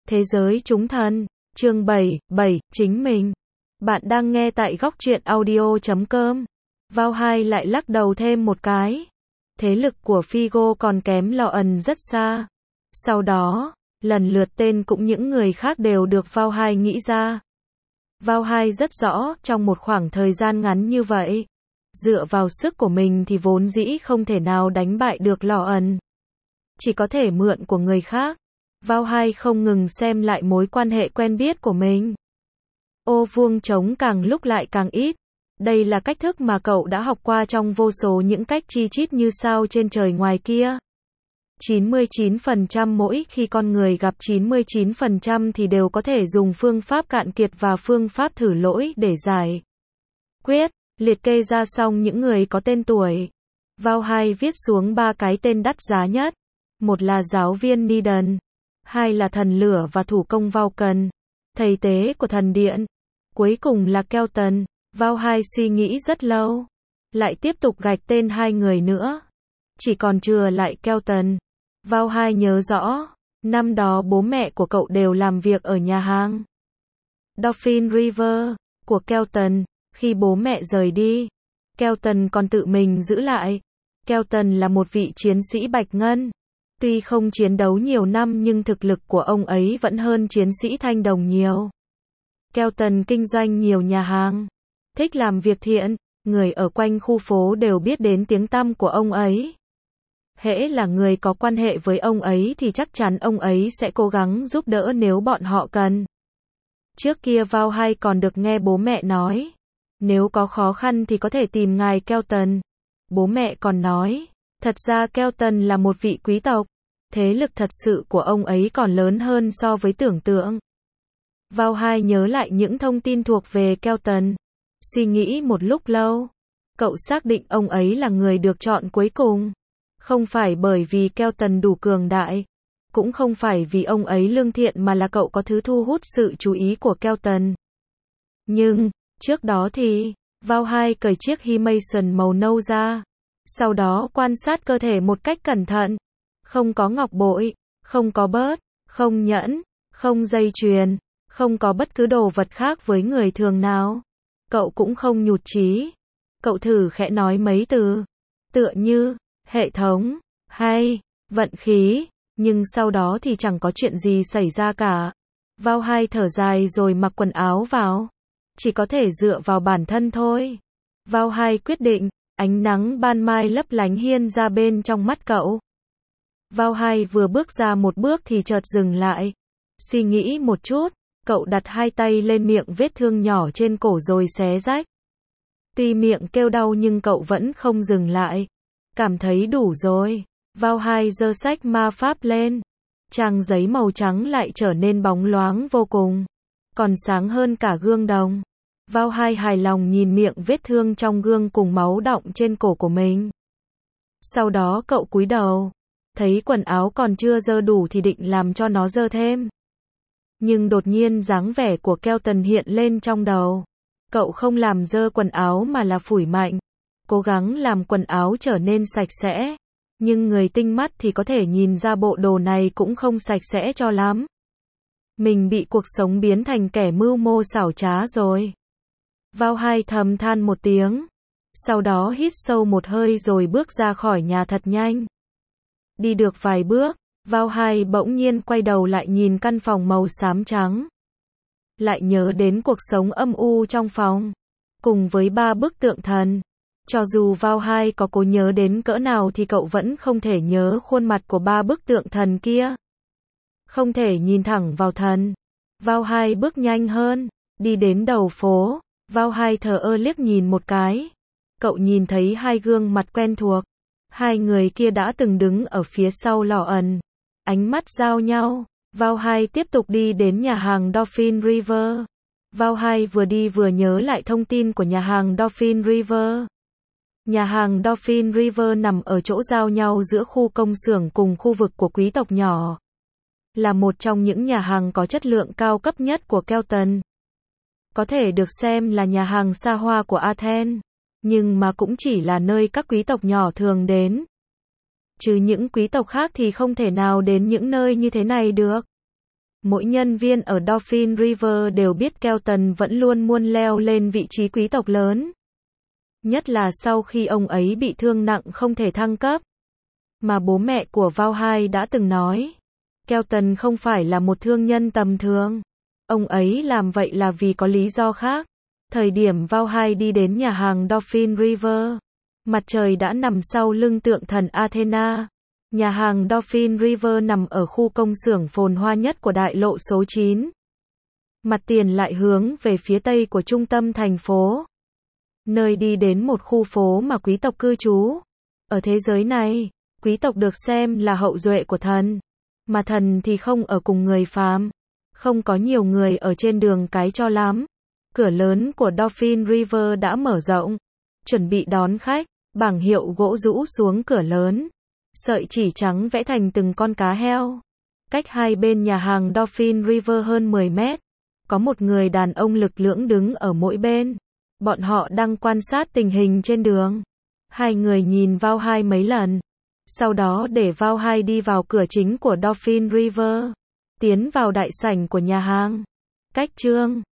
Thế giới chúng thần, chương 7, chính mình. Bạn đang nghe tại góc truyện audio.com. Vào 2 lại lắc đầu thêm một cái. Thế lực của Figo còn kém Loan rất xa. Sau đó, lần lượt tên cũng những người khác đều được Vào 2 nghĩ ra. Vào 2 rất rõ, trong một khoảng thời gian ngắn như vậy, dựa vào sức của mình thì vốn dĩ không thể nào đánh bại được Loan. Chỉ có thể mượn của người khác. Vào 2 không ngừng xem lại mối quan hệ quen biết của mình. Ô vuông trống càng lúc lại càng ít. Đây là cách thức mà cậu đã học qua trong vô số những cách chi chít như sao trên trời ngoài kia. 99% mỗi khi con người gặp 99% thì đều có thể dùng phương pháp cạn kiệt và phương pháp thử lỗi để giải quyết. Liệt kê ra xong những người có tên tuổi. Vào 2 viết xuống 3 cái tên đắt giá nhất. Một là giáo viên Needon. 2 là thần lửa và thủ công Vulcan, thầy tế của thần điện. Cuối cùng là Kelton. Vào 2 suy nghĩ rất lâu. Lại tiếp tục gạch tên 2 người nữa. Chỉ còn chừa lại Kelton. Vào 2 nhớ rõ, năm đó bố mẹ của cậu đều làm việc ở nhà hàng Dauphin River của Kelton. Khi bố mẹ rời đi, Kelton còn tự mình giữ lại. Kelton là một vị chiến sĩ bạch ngân. Tuy không chiến đấu nhiều năm nhưng thực lực của ông ấy vẫn hơn chiến sĩ thanh đồng nhiều. Kelton kinh doanh nhiều nhà hàng, thích làm việc thiện, người ở quanh khu phố đều biết đến tiếng tăm của ông ấy. Hễ là người có quan hệ với ông ấy thì chắc chắn ông ấy sẽ cố gắng giúp đỡ nếu bọn họ cần. Trước kia Vào 2 còn được nghe bố mẹ nói, nếu có khó khăn thì có thể tìm ngài Kelton. Bố mẹ còn nói, thật ra Kelton là một vị quý tộc. Thế lực thật sự của ông ấy còn lớn hơn so với tưởng tượng. Vào 2 nhớ lại những thông tin thuộc về Kelton. Suy nghĩ một lúc lâu. Cậu xác định ông ấy là người được chọn cuối cùng. Không phải bởi vì Kelton đủ cường đại. Cũng không phải vì ông ấy lương thiện mà là cậu có thứ thu hút sự chú ý của Kelton. Nhưng, trước đó thì, Vào 2 cởi chiếc Himation màu nâu ra. Sau đó quan sát cơ thể một cách cẩn thận. Không có ngọc bội, không có bớt, không nhẫn, không dây chuyền, không có bất cứ đồ vật khác với người thường nào. Cậu cũng không nhụt chí. Cậu thử khẽ nói mấy từ, tựa như, hệ thống, hay, vận khí, nhưng sau đó thì chẳng có chuyện gì xảy ra cả. Vào 2 thở dài rồi mặc quần áo vào. Chỉ có thể dựa vào bản thân thôi. Vào 2 quyết định, ánh nắng ban mai lấp lánh hiên ra bên trong mắt cậu. Vào 2 vừa bước ra một bước thì chợt dừng lại. Suy nghĩ một chút, cậu đặt 2 tay lên miệng vết thương nhỏ trên cổ rồi xé rách. Tuy miệng kêu đau nhưng cậu vẫn không dừng lại. Cảm thấy đủ rồi. Vào 2 giơ sách ma pháp lên. Trang giấy màu trắng lại trở nên bóng loáng vô cùng. Còn sáng hơn cả gương đồng. Vào 2 hài lòng nhìn miệng vết thương trong gương cùng máu đọng trên cổ của mình. Sau đó cậu cúi đầu. Thấy quần áo còn chưa dơ đủ thì định làm cho nó dơ thêm. Nhưng đột nhiên dáng vẻ của Kelton hiện lên trong đầu. Cậu không làm dơ quần áo mà là phủi mạnh. Cố gắng làm quần áo trở nên sạch sẽ. Nhưng người tinh mắt thì có thể nhìn ra bộ đồ này cũng không sạch sẽ cho lắm. Mình bị cuộc sống biến thành kẻ mưu mô xảo trá rồi. Vào 2 thầm than một tiếng. Sau đó hít sâu một hơi rồi bước ra khỏi nhà thật nhanh. Đi được vài bước, Vào 2 bỗng nhiên quay đầu lại nhìn căn phòng màu xám trắng. Lại nhớ đến cuộc sống âm u trong phòng. Cùng với 3 bức tượng thần. Cho dù Vào 2 có cố nhớ đến cỡ nào thì cậu vẫn không thể nhớ khuôn mặt của 3 bức tượng thần kia. Không thể nhìn thẳng vào thần. Vào 2 bước nhanh hơn. Đi đến đầu phố. Vào 2 thờ ơ liếc nhìn một cái. Cậu nhìn thấy 2 gương mặt quen thuộc. 2 người kia đã từng đứng ở phía sau Loan. Ánh mắt giao nhau. Vào 2 tiếp tục đi đến nhà hàng Dauphin River. Vào 2 vừa đi vừa nhớ lại thông tin của nhà hàng Dauphin River. Nhà hàng Dauphin River nằm ở chỗ giao nhau giữa khu công xưởng cùng khu vực của quý tộc nhỏ. Là một trong những nhà hàng có chất lượng cao cấp nhất của Kelton. Có thể được xem là nhà hàng xa hoa của Athens. Nhưng mà cũng chỉ là nơi các quý tộc nhỏ thường đến. Chứ những quý tộc khác thì không thể nào đến những nơi như thế này được. Mỗi nhân viên ở Dolphin River đều biết Kelton vẫn luôn muốn leo lên vị trí quý tộc lớn. Nhất là sau khi ông ấy bị thương nặng không thể thăng cấp. Mà bố mẹ của Vaughai đã từng nói, Kelton không phải là một thương nhân tầm thường. Ông ấy làm vậy là vì có lý do khác. Thời điểm Vaughai đi đến nhà hàng Dolphin River, mặt trời đã nằm sau lưng tượng thần Athena. Nhà hàng Dolphin River nằm ở khu công xưởng phồn hoa nhất của đại lộ số 9. Mặt tiền lại hướng về phía tây của trung tâm thành phố. Nơi đi đến một khu phố mà quý tộc cư trú. Ở thế giới này, quý tộc được xem là hậu duệ của thần. Mà thần thì không ở cùng người phàm. Không có nhiều người ở trên đường cái cho lắm. Cửa lớn của Dolphin River đã mở rộng. Chuẩn bị đón khách, bảng hiệu gỗ rũ xuống cửa lớn. Sợi chỉ trắng vẽ thành từng con cá heo. Cách hai bên nhà hàng Dolphin River hơn 10 mét. Có một người đàn ông lực lưỡng đứng ở mỗi bên. Bọn họ đang quan sát tình hình trên đường. Hai người nhìn Vaughai mấy lần. Sau đó để Vaughai đi vào cửa chính của Dolphin River. Tiến vào đại sảnh của nhà hàng. Cách chương